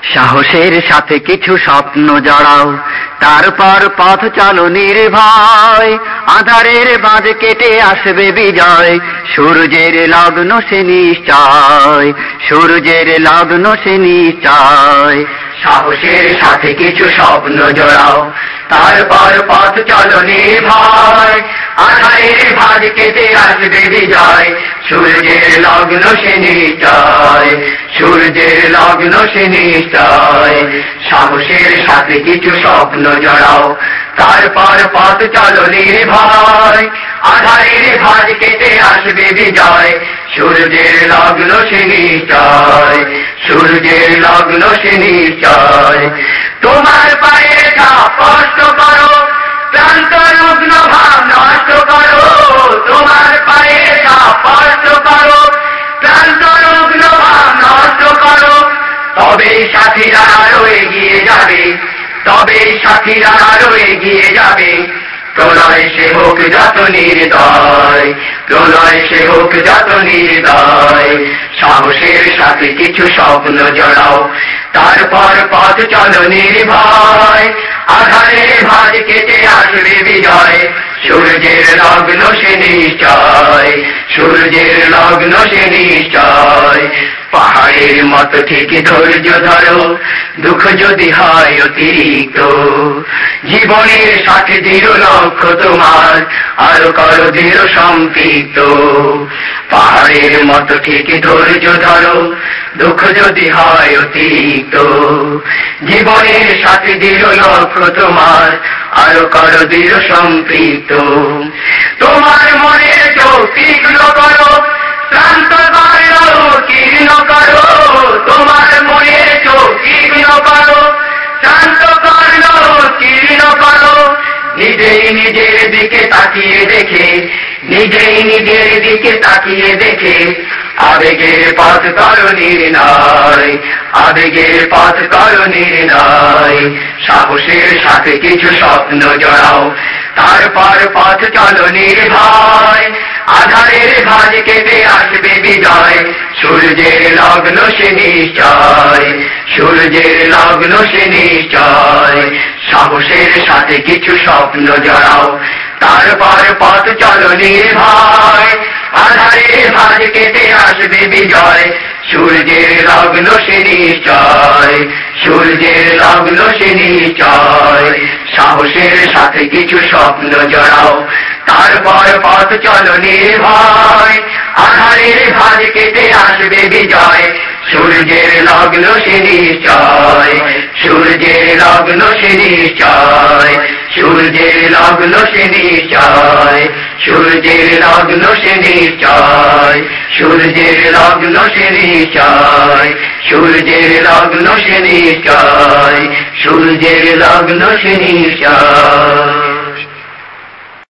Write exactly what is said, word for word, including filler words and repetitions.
সাহসের সাথে কিছু স্বপ্ন জড়াও, তারপর পথ চলো নির্ভয়, আঁধারের বাঁধ কেটে আসবে বিজয়, সূর্যের লগ্ন সে নিশ্চয়, সূর্যের লগ্ন সে নিশ্চয়। সাহসের সাথে কিছু স্বপ্ন জড়াও, তারপর পথ চলো নির্ভয়, আঁধারের বাঁধ কেটে আসবে বিজয়, সূর্যের লগ্ন সে নিশ্চয়, সূর্যের লগ্ন সে নিশ্চয়। সাহসের সাথে কিছু স্বপ্ন জড়াও, তারপর পথ চলো নির্ভয়, আঁধারের বাঁধ কেটে আসবে বিজয়, সূর্যের লগ্ন সে নিশ্চয়, সূর্যের লগ্ন সে নিশ্চয়। তোমার পায়ে ধাপ কষ্ট করো, ক্লান্ত রুগ্ন ভাব নষ্ট করো, তোমার পায়ে ধাপ কষ্ট করো, ক্লান্ত রুগ্ন ভাব নষ্ট করো, তবে সাথীরা আরো এগিয়ে যাবে, তবে সাথীরা আরো এগিয়ে যাবে। প্রলয় সে হোক যত নির্দয়, প্রলয় সে হোক যত নির্দয়। সাহসের সাথে কিছু স্বপ্ন জড়াও, তারপর পথ চলো নির্ভয়, আঁধারের ভাঁজ কেটে আসবে বিজয়, সূর্যের লগ্ন সে নিশ্চয়, সূর্যের লগ্ন সে নিশ্চয়। পাহাড়ের মতো ঠিক ধৈর্য ধরো, দুঃখ যদি হয় অতিরিক্ত, জীবনের সাথে দৃঢ় লক্ষ্য তোমার, আরো করো দৃঢ় সম্পৃক্ত। পাহাড়ের মতো ঠিক ধৈর্য ধরো, দুঃখ যদি হয় অতিরিক্ত, জীবনের সাথে দৃঢ় লক্ষ্য তোমার, আরো করো দৃঢ় সম্পৃক্ত। তোমার মনের চোখ তীক্ষ্ণ করো, ক্লান্ত কর্ণ কীর্ণ করো, তোমার মনের চোখ তীক্ষ্ণ করো, ক্লান্ত কর্ণ কীর্ণ করো। নিজেই নিজের দিকে তাকিয়ে দেখে, নিজেই নিজের দিকে তাকিয়ে দেখে, আবেগের পথ করো নির্ণয়, আবেগের পথ করো নির্ণয়। সাহসের সাথে কিছু স্বপ্ন জড়াও, তারপর পথ চলো নির্ভয়, আঁধারের ভাঁজ কেটে আসবে বিজয়, সূর্যের লগ্ন সে নিশ্চয়, সূর্যের লগ্ন সে নিশ্চয়। সাহসের সাথে কিছু স্বপ্ন জড়াও, তারপর পথ চলো নির্ভয়, আঁধারের ভাঁজ কেটে আসবে বিজয়, সূর্যের লগ্ন সে নিশ্চয়, সূর্যের লগ্ন সে নিশ্চয়। সাহসের সাথে কিছু স্বপ্ন জড়াও, তারপর পথ চলো নির্ভয়, আঁধারের ভাঁজ কেটে আসবে বিজয়, সূর্যের লগ্ন সে নিশ্চয়, সূর্যের লগ্ন সে নিশ্চয়, সূর্যের লগ্ন সে নিশ্চয়, সূর্যের লগ্ন সে নিশ্চয়, সূর্যের লগ্ন সে নিশ্চয়, সূর্যের লগ্ন সে নিশ্চয়, সূর্যের লগ্ন সে নিশ্চয়।